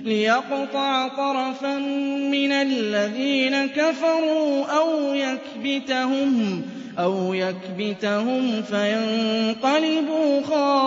لِيَقْطَعَ طَرَفًا مِّنَ الَّذِينَ كَفَرُوا أَوْ يَكْبِتَهُمْ فَيَنقَلِبُوا خَاسِرِينَ